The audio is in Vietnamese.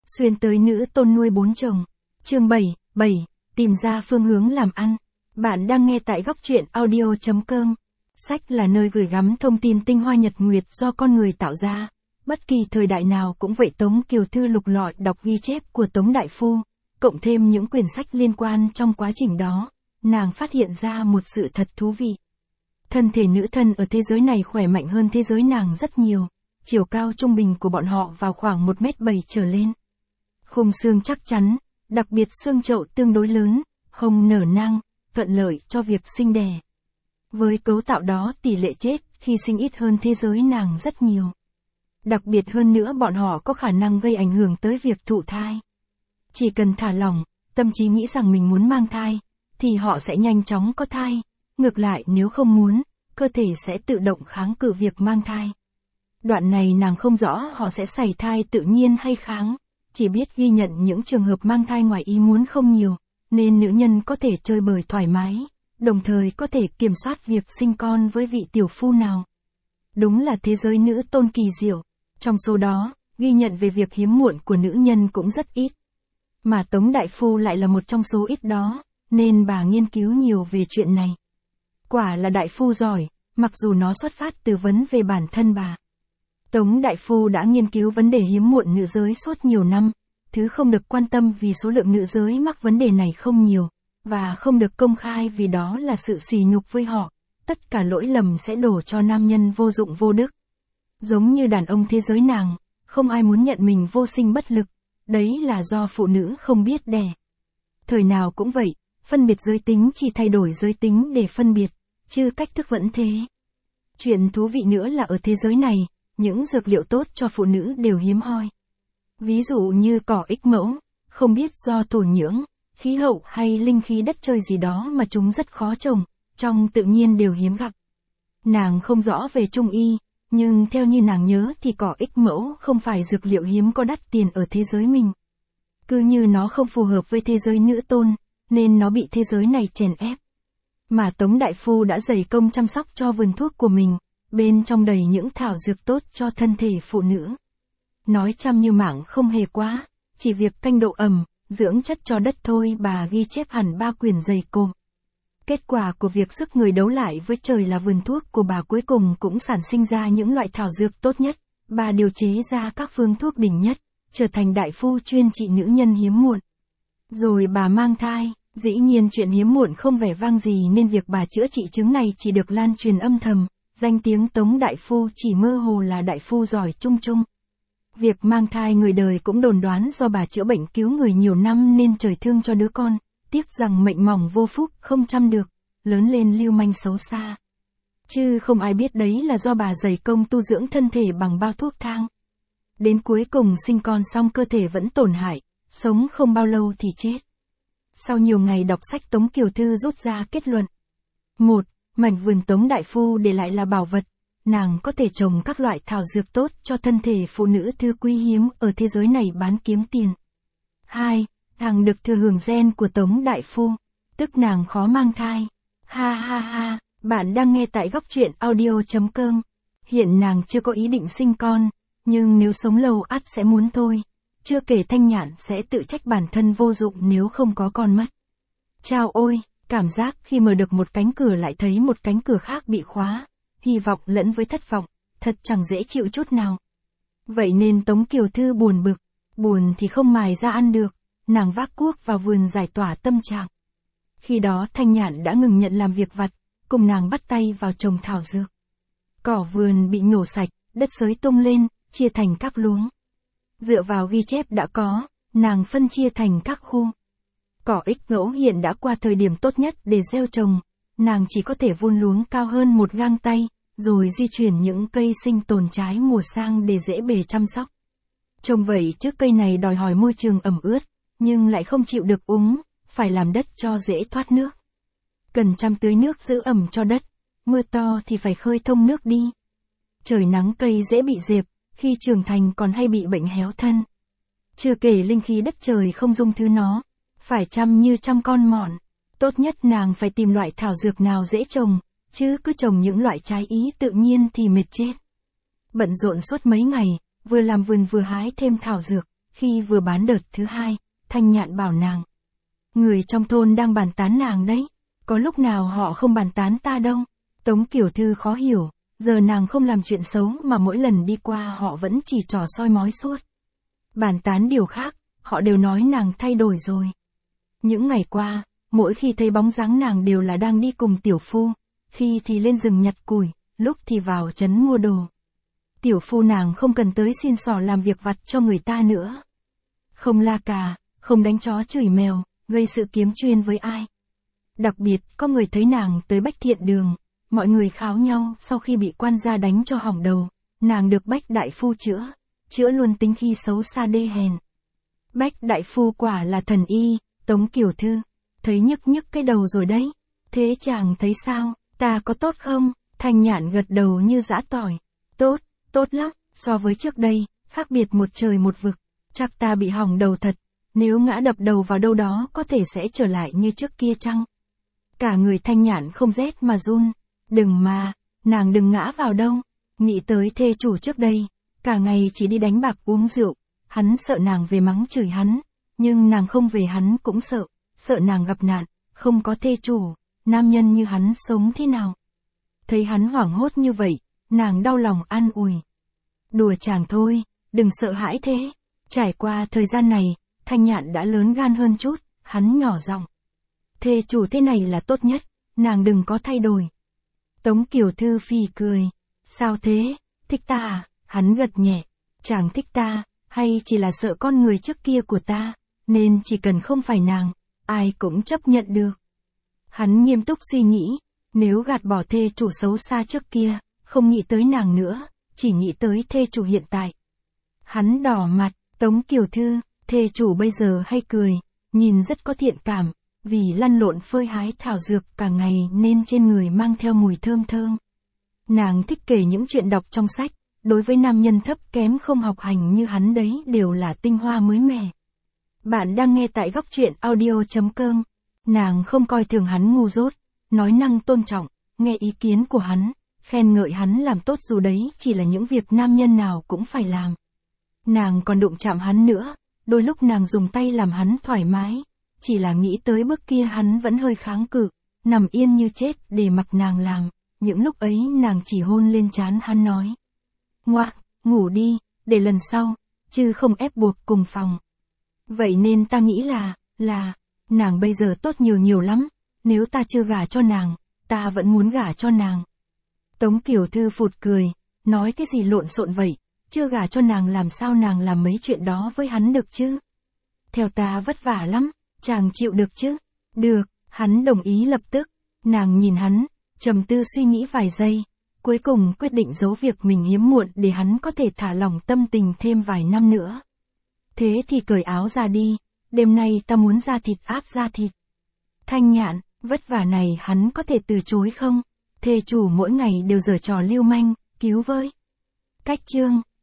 Xuyên tới nữ tôn nuôi 4 chồng. Chương 7, tìm ra phương hướng làm ăn. Bạn đang nghe tại góc truyện audio.com. Sách là nơi gửi gắm thông tin tinh hoa nhật nguyệt do con người tạo ra. Bất kỳ thời đại nào cũng vậy. Tống Kiều Thư lục lọi đọc ghi chép của Tống Đại Phu, cộng thêm những quyển sách liên quan. Trong quá trình đó, nàng phát hiện ra một sự thật thú vị. Thân thể nữ thân ở thế giới này khỏe mạnh hơn thế giới nàng rất nhiều. Chiều cao trung bình của bọn họ vào khoảng 1m7 trở lên. Khung xương chắc chắn, đặc biệt xương chậu tương đối lớn, hông nở nang, thuận lợi cho việc sinh đẻ. Với cấu tạo đó tỷ lệ chết khi sinh ít hơn thế giới nàng rất nhiều. Đặc biệt hơn nữa bọn họ có khả năng gây ảnh hưởng tới việc thụ thai. Chỉ cần thả lỏng, tâm trí nghĩ rằng mình muốn mang thai, thì họ sẽ nhanh chóng có thai. Ngược lại nếu không muốn, cơ thể sẽ tự động kháng cự việc mang thai. Đoạn này nàng không rõ họ sẽ sảy thai tự nhiên hay kháng, chỉ biết ghi nhận những trường hợp mang thai ngoài ý muốn không nhiều, nên nữ nhân có thể chơi bời thoải mái, đồng thời có thể kiểm soát việc sinh con với vị tiểu phu nào. Đúng là thế giới nữ tôn kỳ diệu, trong số đó, ghi nhận về việc hiếm muộn của nữ nhân cũng rất ít. Mà Tống Đại Phu lại là một trong số ít đó, nên bà nghiên cứu nhiều về chuyện này. Quả là đại phu giỏi, mặc dù nó xuất phát từ vấn về bản thân bà. Tống Đại Phu đã nghiên cứu vấn đề hiếm muộn nữ giới suốt nhiều năm, thứ không được quan tâm vì số lượng nữ giới mắc vấn đề này không nhiều, và không được công khai vì đó là sự sỉ nhục với họ, tất cả lỗi lầm sẽ đổ cho nam nhân vô dụng vô đức. Giống như đàn ông thế giới nàng, không ai muốn nhận mình vô sinh bất lực, đấy là do phụ nữ không biết đẻ. Thời nào cũng vậy, phân biệt giới tính chỉ thay đổi giới tính để phân biệt, chứ cách thức vẫn thế. Chuyện thú vị nữa là ở thế giới này, những dược liệu tốt cho phụ nữ đều hiếm hoi. Ví dụ như cỏ ích mẫu, không biết do thổ nhưỡng, khí hậu hay linh khí đất trời gì đó mà chúng rất khó trồng, trong tự nhiên đều hiếm gặp. Nàng không rõ về trung y, nhưng theo như nàng nhớ thì cỏ ích mẫu không phải dược liệu hiếm có đắt tiền ở thế giới mình. Cứ như nó không phù hợp với thế giới nữ tôn, nên nó bị thế giới này chèn ép. Mà Tống Đại Phu đã dày công chăm sóc cho vườn thuốc của mình, bên trong đầy những thảo dược tốt cho thân thể phụ nữ. Nói chăm như mảng không hề quá, chỉ việc canh độ ẩm, dưỡng chất cho đất thôi bà ghi chép hẳn 3 quyển dày cộm. Kết quả của việc sức người đấu lại với trời là vườn thuốc của bà cuối cùng cũng sản sinh ra những loại thảo dược tốt nhất, bà điều chế ra các phương thuốc đỉnh nhất, trở thành đại phu chuyên trị nữ nhân hiếm muộn. Rồi bà mang thai, dĩ nhiên chuyện hiếm muộn không vẻ vang gì nên việc bà chữa trị chứng này chỉ được lan truyền âm thầm, danh tiếng Tống Đại Phu chỉ mơ hồ là đại phu giỏi chung chung. Việc mang thai người đời cũng đồn đoán do bà chữa bệnh cứu người nhiều năm nên trời thương cho đứa con, tiếc rằng mệnh mỏng vô phúc không chăm được, lớn lên lưu manh xấu xa. Chứ không ai biết đấy là do bà dày công tu dưỡng thân thể bằng bao thuốc thang. Đến cuối cùng sinh con xong cơ thể vẫn tổn hại, sống không bao lâu thì chết. Sau nhiều ngày đọc sách Tống Kiều Thư rút ra kết luận. 1. Mảnh vườn Tống Đại Phu để lại là bảo vật, nàng có thể trồng các loại thảo dược tốt cho thân thể phụ nữ thứ quý hiếm ở thế giới này bán kiếm tiền. 2. Nàng được thừa hưởng gen của Tống Đại Phu, tức nàng khó mang thai. Ha ha ha, bạn đang nghe tại góc truyện audio.com. Hiện nàng chưa có ý định sinh con, nhưng nếu sống lâu ắt sẽ muốn thôi. Chưa kể Thanh Nhạn sẽ tự trách bản thân vô dụng nếu không có con mất. Chao ôi, cảm giác khi mở được một cánh cửa lại thấy một cánh cửa khác bị khóa. Hy vọng lẫn với thất vọng, thật chẳng dễ chịu chút nào. Vậy nên Tống Kiều Thư buồn bực, buồn thì không mài ra ăn được, nàng vác cuốc vào vườn giải tỏa tâm trạng. Khi đó Thanh Nhạn đã ngừng nhận làm việc vặt, cùng nàng bắt tay vào trồng thảo dược. Cỏ vườn bị nhổ sạch, đất xới tung lên, chia thành các luống. Dựa vào ghi chép đã có, nàng phân chia thành các khu. Cỏ ích ngẫu hiện đã qua thời điểm tốt nhất để gieo trồng, nàng chỉ có thể vun luống cao hơn một gang tay, rồi di chuyển những cây sinh tồn trái mùa sang để dễ bề chăm sóc. Trông vậy trước cây này đòi hỏi môi trường ẩm ướt, nhưng lại không chịu được úng, phải làm đất cho dễ thoát nước. Cần chăm tưới nước giữ ẩm cho đất, mưa to thì phải khơi thông nước đi. Trời nắng cây dễ bị dẹp, khi trưởng thành còn hay bị bệnh héo thân. Chưa kể linh khí đất trời không dung thứ nó, phải chăm như chăm con mọn. Tốt nhất nàng phải tìm loại thảo dược nào dễ trồng, chứ cứ trồng những loại trái ý tự nhiên thì mệt chết. Bận rộn suốt mấy ngày, vừa làm vườn vừa hái thêm thảo dược, Khi vừa bán đợt thứ 2, Thanh Nhạn bảo nàng. Người trong thôn đang bàn tán nàng đấy. Có lúc nào họ không bàn tán ta đâu. Tống Kiểu Thư khó hiểu. Giờ nàng không làm chuyện xấu mà mỗi lần đi qua họ vẫn chỉ trò soi mói suốt. Bàn tán điều khác, họ đều nói nàng thay đổi rồi. Những ngày qua, mỗi khi thấy bóng dáng nàng đều là đang đi cùng tiểu phu, khi thì lên rừng nhặt củi, lúc thì vào trấn mua đồ. Tiểu phu nàng không cần tới xin xỏ làm việc vặt cho người ta nữa. Không la cà, không đánh chó chửi mèo, gây sự kiếm chuyên với ai. Đặc biệt, có người thấy nàng tới Bách Thiện Đường, mọi người kháo nhau sau khi bị quan gia đánh cho hỏng đầu, nàng được Bách Đại Phu chữa luôn tính khi xấu xa đê hèn. Bách Đại Phu quả là thần y, Tống Kiểu Thư, thấy nhức cái đầu rồi đấy. Thế chàng thấy sao, ta có tốt không? Thanh Nhạn gật đầu như giã tỏi. Tốt lắm, so với trước đây, khác biệt một trời một vực. Chắc ta bị hỏng đầu thật, nếu ngã đập đầu vào đâu đó có thể sẽ trở lại như trước kia chăng? Cả người Thanh Nhạn không rét mà run. Đừng mà, nàng đừng ngã vào đâu. Nghĩ tới thê chủ trước đây, cả ngày chỉ đi đánh bạc uống rượu, hắn sợ nàng về mắng chửi hắn, nhưng nàng không về hắn cũng sợ nàng gặp nạn, không có thê chủ, nam nhân như hắn sống thế nào. Thấy hắn hoảng hốt như vậy, nàng đau lòng an ủi. Đùa chàng thôi, đừng sợ hãi thế. Trải qua thời gian này, Thanh Nhạn đã lớn gan hơn chút, hắn nhỏ giọng. Thê chủ thế này là tốt nhất, nàng đừng có thay đổi. Tống Kiểu Thư phì cười. Sao thế, thích ta à? Hắn gật nhẹ. Chàng thích ta, hay chỉ là sợ con người trước kia của ta, nên chỉ cần không phải nàng, ai cũng chấp nhận được. Hắn nghiêm túc suy nghĩ, nếu gạt bỏ thê chủ xấu xa trước kia, không nghĩ tới nàng nữa, chỉ nghĩ tới thê chủ hiện tại. Hắn đỏ mặt, Tống Kiểu Thư, thê chủ bây giờ hay cười, nhìn rất có thiện cảm, vì lăn lộn phơi hái thảo dược cả ngày nên trên người mang theo mùi thơm thơm. Nàng thích kể những chuyện đọc trong sách, đối với nam nhân thấp kém không học hành như hắn đấy đều là tinh hoa mới mẻ. Bạn đang nghe tại góc truyện audio.com. Nàng không coi thường hắn ngu dốt, nói năng tôn trọng, nghe ý kiến của hắn, khen ngợi hắn làm tốt dù đấy chỉ là những việc nam nhân nào cũng phải làm. Nàng còn đụng chạm hắn nữa, đôi lúc nàng dùng tay làm hắn thoải mái, chỉ là nghĩ tới bước kia hắn vẫn hơi kháng cự, nằm yên như chết để mặc nàng làm, những lúc ấy nàng chỉ hôn lên trán hắn nói. Ngoạ, ngủ đi, để lần sau, chứ không ép buộc cùng phòng. Vậy nên ta nghĩ là, nàng bây giờ tốt nhiều lắm, nếu ta chưa gả cho nàng, ta vẫn muốn gả cho nàng. Tống Kiểu Thư phụt cười, nói cái gì lộn xộn vậy, chưa gả cho nàng làm sao nàng làm mấy chuyện đó với hắn được chứ? Theo ta vất vả lắm, chàng chịu được chứ? Được, hắn đồng ý lập tức. Nàng nhìn hắn, trầm tư suy nghĩ vài giây, cuối cùng quyết định giấu việc mình hiếm muộn để hắn có thể thả lỏng tâm tình thêm vài năm nữa. Thế thì cởi áo ra đi, đêm nay ta muốn da thịt áp da thịt. Thanh Nhạn, vất vả này hắn có thể từ chối không? Thê chủ mỗi ngày đều giở trò lưu manh, cứu với. Cách chương